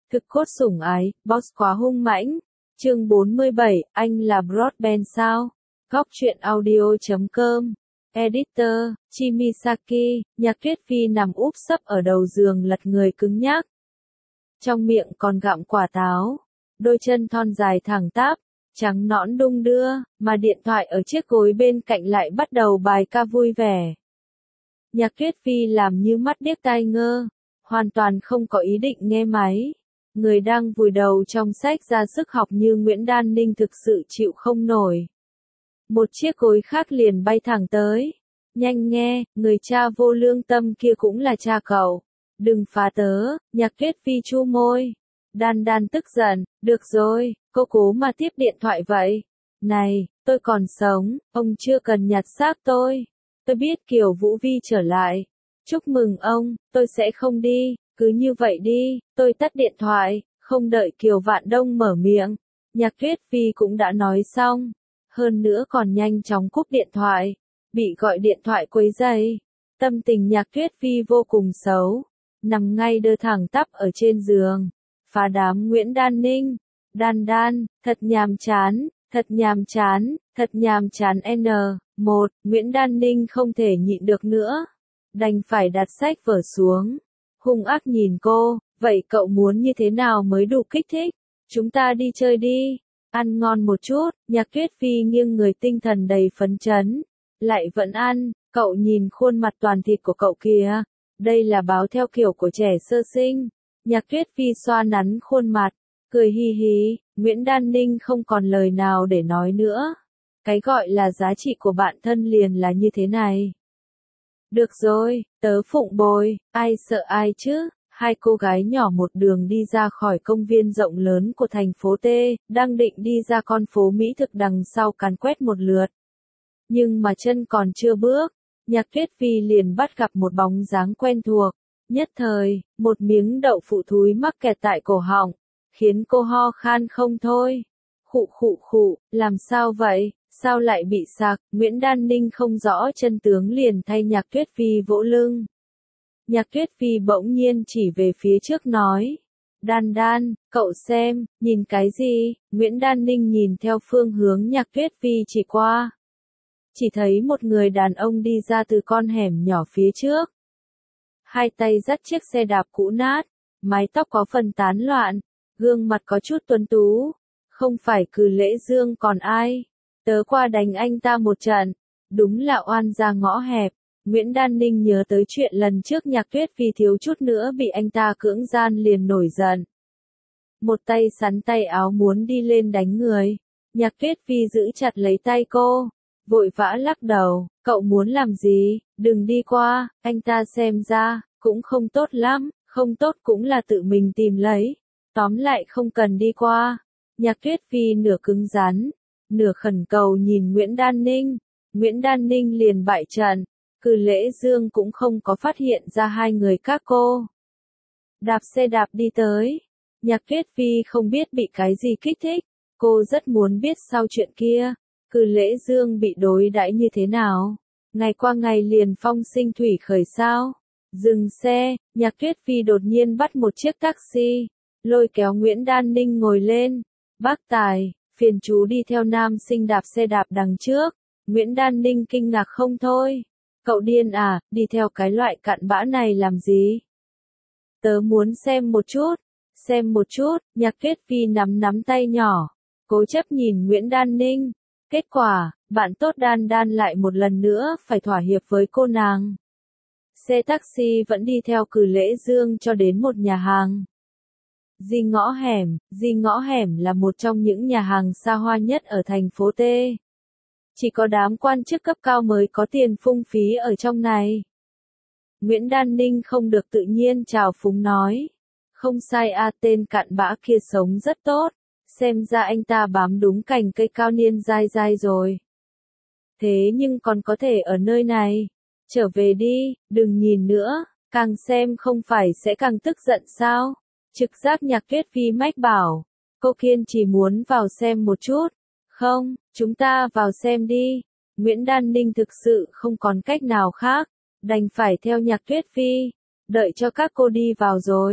Thực cốt sủng ái, boss quá hung mãnh. Chương 47, anh là Broadband sao? Góc truyện audio.com. Editor, Chimisaki, Nhạc Tuyết Phi nằm úp sấp ở đầu giường lật người cứng nhắc. Trong miệng còn gặm quả táo. Đôi chân thon dài thẳng tắp, trắng nõn đung đưa, mà điện thoại ở chiếc gối bên cạnh lại bắt đầu bài ca vui vẻ. Nhạc Tuyết Phi làm như mắt điếc tai ngơ, hoàn toàn không có ý định nghe máy. Người đang vùi đầu trong sách ra sức học như Nguyễn Đan Ninh thực sự chịu không nổi. Một chiếc gối khác liền bay thẳng tới. Nhanh nghe, người cha vô lương tâm kia cũng là cha cậu. Đừng phá tớ, Nhạc Tuyết Phi chu môi. Đan Đan tức giận, được rồi, cô cố mà tiếp điện thoại vậy. Này, tôi còn sống, ông chưa cần nhặt xác tôi. Tôi biết Kiều Vũ Vi trở lại. Chúc mừng ông, tôi sẽ không đi, cứ như vậy đi, tôi tắt điện thoại, không đợi Kiều Vạn Đông mở miệng. Nhạc Tuyết Phi cũng đã nói xong, hơn nữa còn nhanh chóng cúp điện thoại, bị gọi điện thoại quấy rầy. Tâm tình Nhạc Tuyết Phi vô cùng xấu, nằm ngay đơ thẳng tắp ở trên giường, phá đám Nguyễn Đan Ninh. Đan Đan, thật nhàm chán, thật nhàm chán, thật nhàm chán N1, Nguyễn Đan Ninh không thể nhịn được nữa, đành phải đặt sách vở xuống, hung ác nhìn cô, vậy cậu muốn như thế nào mới đủ kích thích? Chúng ta đi chơi đi, ăn ngon một chút. Nhạc Tuyết Phi nghiêng người tinh thần đầy phấn chấn, lại vẫn ăn, cậu nhìn khuôn mặt toàn thịt của cậu kìa, đây là báo theo kiểu của trẻ sơ sinh. Nhạc Tuyết Phi xoa nắn khuôn mặt, cười hi hi. Nguyễn Đan Ninh không còn lời nào để nói nữa. Cái gọi là giá trị của bạn thân liền là như thế này. Được rồi, tớ phụng bồi, ai sợ ai chứ? Hai cô gái nhỏ một đường đi ra khỏi công viên rộng lớn của thành phố T, đang định đi ra con phố Mỹ thực đằng sau càn quét một lượt. Nhưng mà chân còn chưa bước, Nhạc Tuyết Phi liền bắt gặp một bóng dáng quen thuộc. Nhất thời, một miếng đậu phụ thúi mắc kẹt tại cổ họng, khiến cô ho khan không thôi. Khụ khụ khụ, làm sao vậy, sao lại bị sặc? Nguyễn Đan Ninh không rõ chân tướng liền thay Nhạc Tuyết Phi vỗ lưng. Nhạc Tuyết Phi bỗng nhiên chỉ về phía trước nói. Đan Đan, cậu xem, nhìn cái gì? Nguyễn Đan Ninh nhìn theo phương hướng Nhạc Tuyết Phi chỉ qua. Chỉ thấy một người đàn ông đi ra từ con hẻm nhỏ phía trước. Hai tay dắt chiếc xe đạp cũ nát, mái tóc có phần tán loạn, gương mặt có chút tuấn tú. Không phải Cử Lễ Dương còn ai? Tớ qua đánh anh ta một trận, đúng là oan ra ngõ hẹp. Nguyễn Đan Ninh nhớ tới chuyện lần trước Nhạc Tuyết Phi thiếu chút nữa bị anh ta cưỡng gian liền nổi giận. Một tay sắn tay áo muốn đi lên đánh người. Nhạc Tuyết Phi giữ chặt lấy tay cô, vội vã lắc đầu, cậu muốn làm gì? Đừng đi qua, anh ta xem ra, cũng không tốt lắm, không tốt cũng là tự mình tìm lấy. Tóm lại không cần đi qua. Nhạc Tuyết Phi nửa cứng rắn, nửa khẩn cầu nhìn Nguyễn Đan Ninh. Nguyễn Đan Ninh liền bại trận. Cử Lễ Dương cũng không có phát hiện ra hai người các cô. Đạp xe đạp đi tới. Nhạc Tuyết Phi không biết bị cái gì kích thích. Cô rất muốn biết sau chuyện kia, Cử Lễ Dương bị đối đãi như thế nào. Ngày qua ngày liền phong sinh thủy khởi sao. Dừng xe, Nhạc Tuyết Phi đột nhiên bắt một chiếc taxi, lôi kéo Nguyễn Đan Ninh ngồi lên. Bác Tài, phiền chú đi theo nam sinh đạp xe đạp đằng trước. Nguyễn Đan Ninh kinh ngạc không thôi. Cậu điên à, đi theo cái loại cặn bã này làm gì? Tớ muốn xem một chút, Nhạc Tuyết Phi nắm tay nhỏ, cố chấp nhìn Nguyễn Đan Ninh. Kết quả, bạn tốt Đan Đan lại một lần nữa phải thỏa hiệp với cô nàng. Xe taxi vẫn đi theo Cử Lễ Dương cho đến một nhà hàng. Di Ngõ Hẻm là một trong những nhà hàng xa hoa nhất ở thành phố T. Chỉ có đám quan chức cấp cao mới có tiền phung phí ở trong này. Nguyễn Đan Ninh không được tự nhiên trào phúng nói. Không sai a, tên cặn bã kia sống rất tốt. Xem ra anh ta bám đúng cành cây cao niên dai dai rồi. Thế nhưng còn có thể ở nơi này. Trở về đi, đừng nhìn nữa, càng xem không phải sẽ càng tức giận sao? Trực giác Nhạc Tuyết Phi mách bảo. Cô kiên chỉ muốn vào xem một chút. Không, chúng ta vào xem đi. Nguyễn Đan Ninh thực sự không còn cách nào khác, đành phải theo Nhạc Tuyết Phi. Đợi cho các cô đi vào rồi,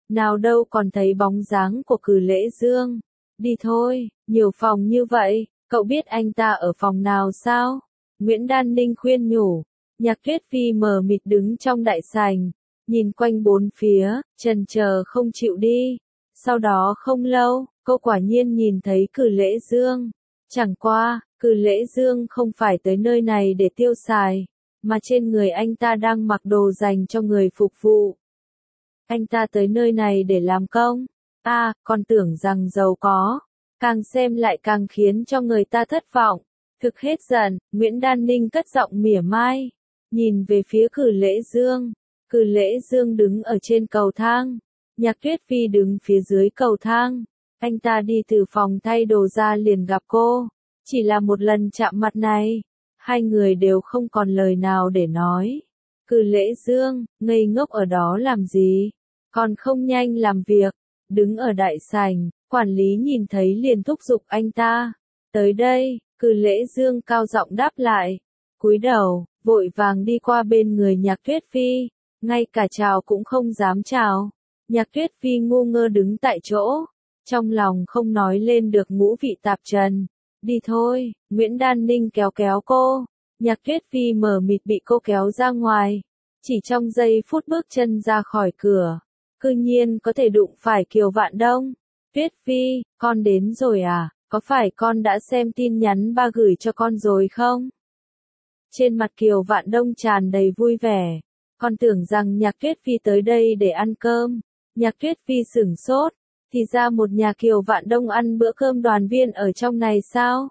nào đâu còn thấy bóng dáng của Cử Lễ Dương. Đi thôi, nhiều phòng như vậy, cậu biết anh ta ở phòng nào sao? Nguyễn Đan Ninh khuyên nhủ. Nhạc Tuyết Phi mờ mịt đứng trong đại sảnh, nhìn quanh bốn phía, chần chờ không chịu đi. Sau đó không lâu, cô quả nhiên nhìn thấy Cử Lễ Dương. Chẳng qua, Cử Lễ Dương không phải tới nơi này để tiêu xài, mà trên người anh ta đang mặc đồ dành cho người phục vụ. Anh ta tới nơi này để làm công. Còn tưởng rằng giàu có. Càng xem lại càng khiến cho người ta thất vọng. Thực hết giận, Nguyễn Đan Ninh cất giọng mỉa mai. Nhìn về phía Cử Lễ Dương. Cử Lễ Dương đứng ở trên cầu thang. Nhạc Tuyết Phi đứng phía dưới cầu thang. Anh ta đi từ phòng thay đồ ra liền gặp cô. Chỉ là một lần chạm mặt này, hai người đều không còn lời nào để nói. Cử Lễ Dương, ngây ngốc ở đó làm gì? Còn không nhanh làm việc. Đứng ở đại sảnh, quản lý nhìn thấy liền thúc giục anh ta. Tới đây, Cử Lễ Dương cao giọng đáp lại. Cúi đầu, vội vàng đi qua bên người Nhạc Tuyết Phi. Ngay cả chào cũng không dám chào. Nhạc Tuyết Phi ngu ngơ đứng tại chỗ. Trong lòng không nói lên được ngũ vị tạp trần. Đi thôi, Nguyễn Đan Ninh kéo kéo cô. Nhạc Tuyết Phi mờ mịt bị cô kéo ra ngoài. Chỉ trong giây phút bước chân ra khỏi cửa, cư nhiên có thể đụng phải Kiều Vạn Đông. Tuyết Phi, con đến rồi à? Có phải con đã xem tin nhắn ba gửi cho con rồi không? Trên mặt Kiều Vạn Đông tràn đầy vui vẻ. Con tưởng rằng Nhạc Tuyết Phi tới đây để ăn cơm. Nhạc Tuyết Phi sửng sốt. Thì ra một nhà Kiều Vạn Đông ăn bữa cơm đoàn viên ở trong này sao?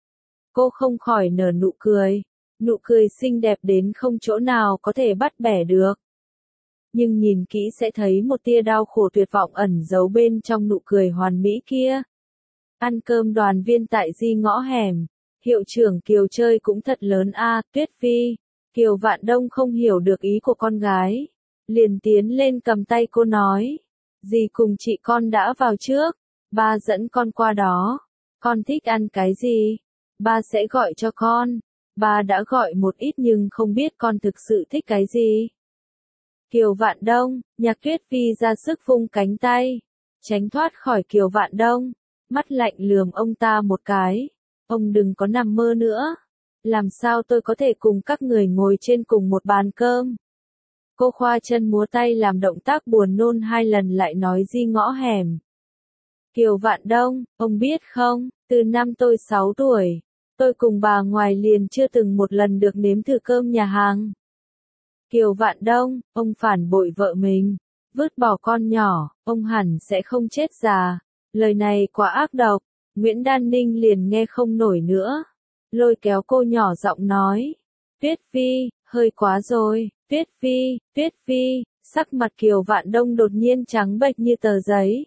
Cô không khỏi nở nụ cười. Nụ cười xinh đẹp đến không chỗ nào có thể bắt bẻ được. Nhưng nhìn kỹ sẽ thấy một tia đau khổ tuyệt vọng ẩn giấu bên trong nụ cười hoàn mỹ kia. Ăn cơm đoàn viên tại Di Ngõ Hẻm. Hiệu trưởng Kiều chơi cũng thật lớn Tuyết Phi. Kiều Vạn Đông không hiểu được ý của con gái. Liền tiến lên cầm tay cô nói. Dì cùng chị con đã vào trước. Ba dẫn con qua đó. Con thích ăn cái gì? Ba sẽ gọi cho con. Ba đã gọi một ít nhưng không biết con thực sự thích cái gì. Kiều Vạn Đông, Nhạc Tuyết Phi ra sức vung cánh tay. Tránh thoát khỏi Kiều Vạn Đông. Mắt lạnh lườm ông ta một cái. Ông đừng có nằm mơ nữa. Làm sao tôi có thể cùng các người ngồi trên cùng một bàn cơm? Cô khoa chân múa tay làm động tác buồn nôn 2 lần lại nói Di Ngõ Hẻm. Kiều Vạn Đông, ông biết không, từ năm tôi 6 tuổi, tôi cùng bà ngoài liền chưa từng một lần được nếm thử cơm nhà hàng. Kiều Vạn Đông, ông phản bội vợ mình, vứt bỏ con nhỏ, ông hẳn sẽ không chết già. Lời này quá ác độc, Nguyễn Đan Ninh liền nghe không nổi nữa. Lôi kéo cô nhỏ giọng nói. Tuyết Phi, hơi quá rồi, Tuyết Phi, sắc mặt Kiều Vạn Đông đột nhiên trắng bệch như tờ giấy.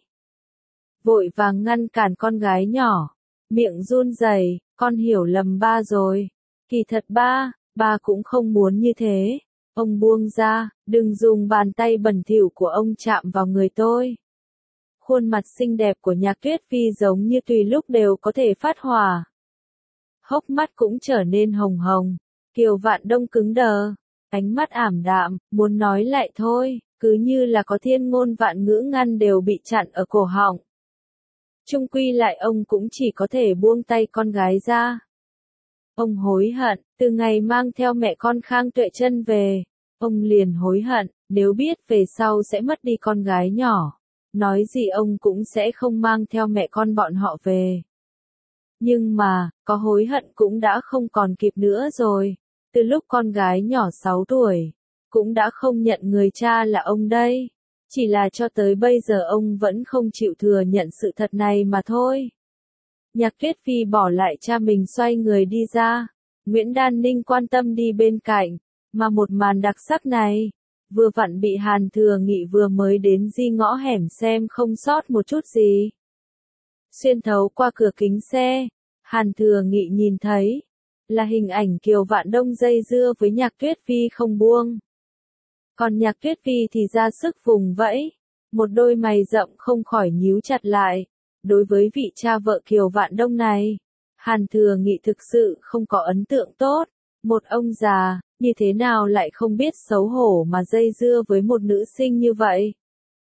Vội vàng ngăn cản con gái nhỏ, miệng run rẩy, con hiểu lầm ba rồi. Kỳ thật ba cũng không muốn như thế. Ông buông ra, đừng dùng bàn tay bẩn thỉu của ông chạm vào người tôi. Khuôn mặt xinh đẹp của Nhạc Tuyết Phi giống như tùy lúc đều có thể phát hỏa. Hốc mắt cũng trở nên hồng hồng. Kiều Vạn Đông cứng đờ, ánh mắt ảm đạm, muốn nói lại thôi, cứ như là có thiên ngôn vạn ngữ ngăn đều bị chặn ở cổ họng. Chung quy lại ông cũng chỉ có thể buông tay con gái ra. Ông hối hận, từ ngày mang theo mẹ con Khang Tuệ Chân về, ông liền hối hận, nếu biết về sau sẽ mất đi con gái nhỏ, nói gì ông cũng sẽ không mang theo mẹ con bọn họ về. Nhưng mà, có hối hận cũng đã không còn kịp nữa rồi. Từ lúc con gái nhỏ 6 tuổi, cũng đã không nhận người cha là ông đây. Chỉ là cho tới bây giờ ông vẫn không chịu thừa nhận sự thật này mà thôi. Nhạc Tuyết Phi bỏ lại cha mình xoay người đi ra. Nguyễn Đan Ninh quan tâm đi bên cạnh. Mà một màn đặc sắc này, vừa vặn bị Hàn Thừa Nghị vừa mới đến Di Ngõ Hẻm xem không sót một chút gì. Xuyên thấu qua cửa kính xe, Hàn Thừa Nghị nhìn thấy là hình ảnh Kiều Vạn Đông dây dưa với Nhạc Tuyết Phi không buông. Còn Nhạc Tuyết Phi thì ra sức vùng vẫy, một đôi mày rậm không khỏi nhíu chặt lại. Đối với vị cha vợ Kiều Vạn Đông này, Hàn Thừa Nghị thực sự không có ấn tượng tốt. Một ông già, như thế nào lại không biết xấu hổ mà dây dưa với một nữ sinh như vậy?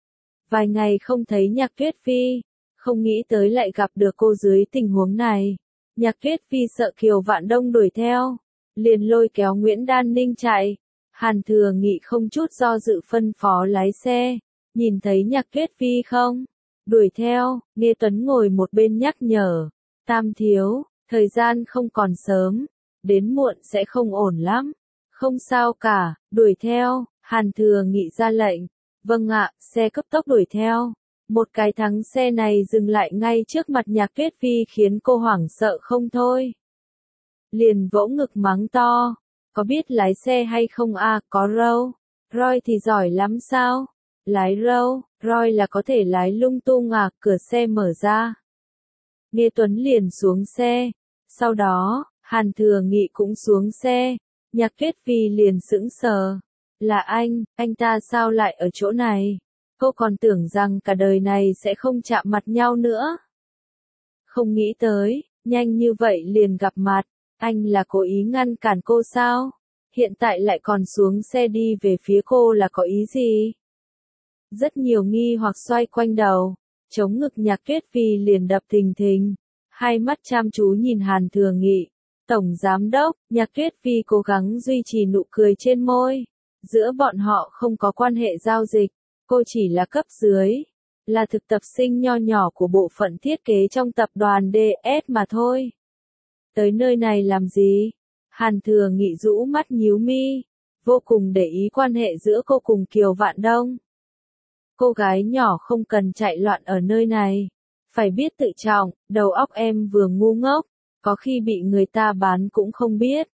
Vài ngày không thấy Nhạc Tuyết Phi, không nghĩ tới lại gặp được cô dưới tình huống này. Nhạc Tuyết Phi sợ Kiều Vạn Đông đuổi theo, liền lôi kéo Nguyễn Đan Ninh chạy. Hàn Thừa Nghị không chút do dự phân phó lái xe, nhìn thấy Nhạc Tuyết Phi không? Đuổi theo, Nghe Tuấn ngồi một bên nhắc nhở, Tam thiếu, thời gian không còn sớm, đến muộn sẽ không ổn lắm. Không sao cả, đuổi theo, Hàn Thừa Nghị ra lệnh. Vâng ạ, xe cấp tốc đuổi theo. Một cái thắng xe này dừng lại ngay trước mặt Nhạc Tuyết Phi khiến cô hoảng sợ không thôi. Liền vỗ ngực mắng to, có biết lái xe hay không à, có râu. Roi thì giỏi lắm sao? Lái râu, roi là có thể lái lung tung à, cửa xe mở ra. Nghe Tuấn liền xuống xe. Sau đó, Hàn Thừa Nghị cũng xuống xe. Nhạc Tuyết Phi liền sững sờ. Là anh ta sao lại ở chỗ này? Cô còn tưởng rằng cả đời này sẽ không chạm mặt nhau nữa. Không nghĩ tới, nhanh như vậy liền gặp mặt. Anh là cố ý ngăn cản cô sao? Hiện tại lại còn xuống xe đi về phía cô là có ý gì? Rất nhiều nghi hoặc xoay quanh đầu. Chống ngực Nhạc Tuyết Phi liền đập thình thình. Hai mắt chăm chú nhìn Hàn Thừa Nghị. Tổng Giám Đốc, Nhạc Tuyết Phi cố gắng duy trì nụ cười trên môi. Giữa bọn họ không có quan hệ giao dịch. Cô chỉ là cấp dưới. Là thực tập sinh nho nhỏ của bộ phận thiết kế trong tập đoàn DS mà thôi. Tới nơi này làm gì? Hàn Thừa Nghị rũ mắt nhíu mi. Vô cùng để ý quan hệ giữa cô cùng Kiều Vạn Đông. Cô gái nhỏ không cần chạy loạn ở nơi này. Phải biết tự trọng, đầu óc em vừa ngu ngốc. Có khi bị người ta bán cũng không biết.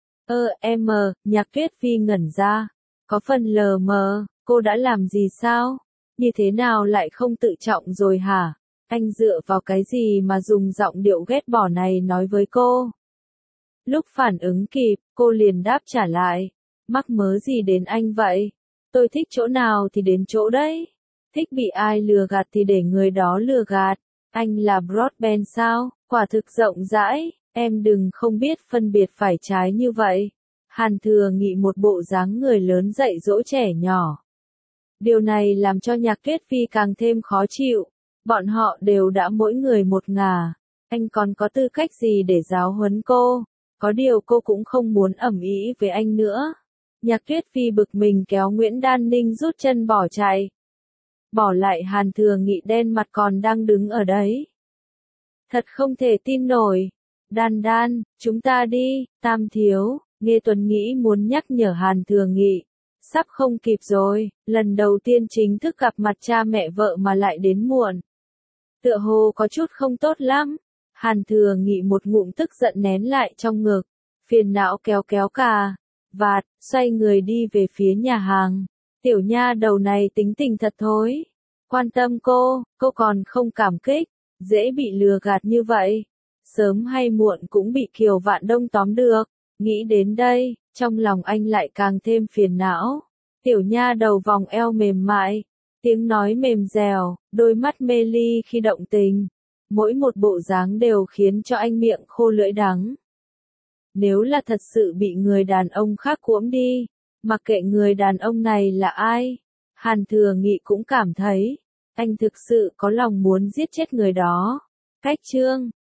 Nhạc Tuyết Phi ngẩn ra. Có phần lờ mờ, cô đã làm gì sao? Như thế nào lại không tự trọng rồi hả? Anh dựa vào cái gì mà dùng giọng điệu ghét bỏ này nói với cô? Lúc phản ứng kịp, cô liền đáp trả lại. Mắc mớ gì đến anh vậy? Tôi thích chỗ nào thì đến chỗ đấy. Thích bị ai lừa gạt thì để người đó lừa gạt. Anh là Broadband sao? Quả thực rộng rãi, em đừng không biết phân biệt phải trái như vậy. Hàn Thừa Nghị một bộ dáng người lớn dạy dỗ trẻ nhỏ. Điều này làm cho Nhạc Tuyết Phi càng thêm khó chịu. Bọn họ đều đã mỗi người một ngả. Anh còn có tư cách gì để giáo huấn cô? Có điều cô cũng không muốn ầm ĩ với anh nữa. Nhạc Tuyết Phi bực mình kéo Nguyễn Đan Ninh rút chân bỏ chạy. Bỏ lại Hàn Thừa Nghị đen mặt còn đang đứng ở đấy. Thật không thể tin nổi. Đan Đan, chúng ta đi, Tam thiếu. Nghe Tuấn nghĩ muốn nhắc nhở Hàn Thừa Nghị. Sắp không kịp rồi, lần đầu tiên chính thức gặp mặt cha mẹ vợ mà lại đến muộn. Tựa hồ có chút không tốt lắm. Hàn Thừa Nghị một ngụm tức giận nén lại trong ngực. Phiền não kéo kéo cà vạt, xoay người đi về phía nhà hàng. Tiểu nha đầu này tính tình thật thối. Quan tâm cô còn không cảm kích. Dễ bị lừa gạt như vậy. Sớm hay muộn cũng bị Kiều Vạn Đông tóm được. Nghĩ đến đây, trong lòng anh lại càng thêm phiền não. Tiểu nha đầu vòng eo mềm mại, tiếng nói mềm dẻo, đôi mắt mê ly khi động tình. Mỗi một bộ dáng đều khiến cho anh miệng khô lưỡi đắng. Nếu là thật sự bị người đàn ông khác cuỗm đi, mặc kệ người đàn ông này là ai, Hàn Thừa Nghị cũng cảm thấy, anh thực sự có lòng muốn giết chết người đó. Cách chương